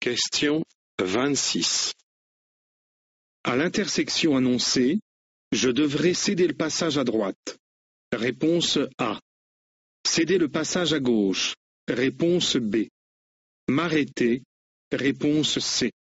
Question 26. À l'intersection annoncée, je devrais céder le passage à droite. Réponse A. Céder le passage à gauche. Réponse B. M'arrêter. Réponse C.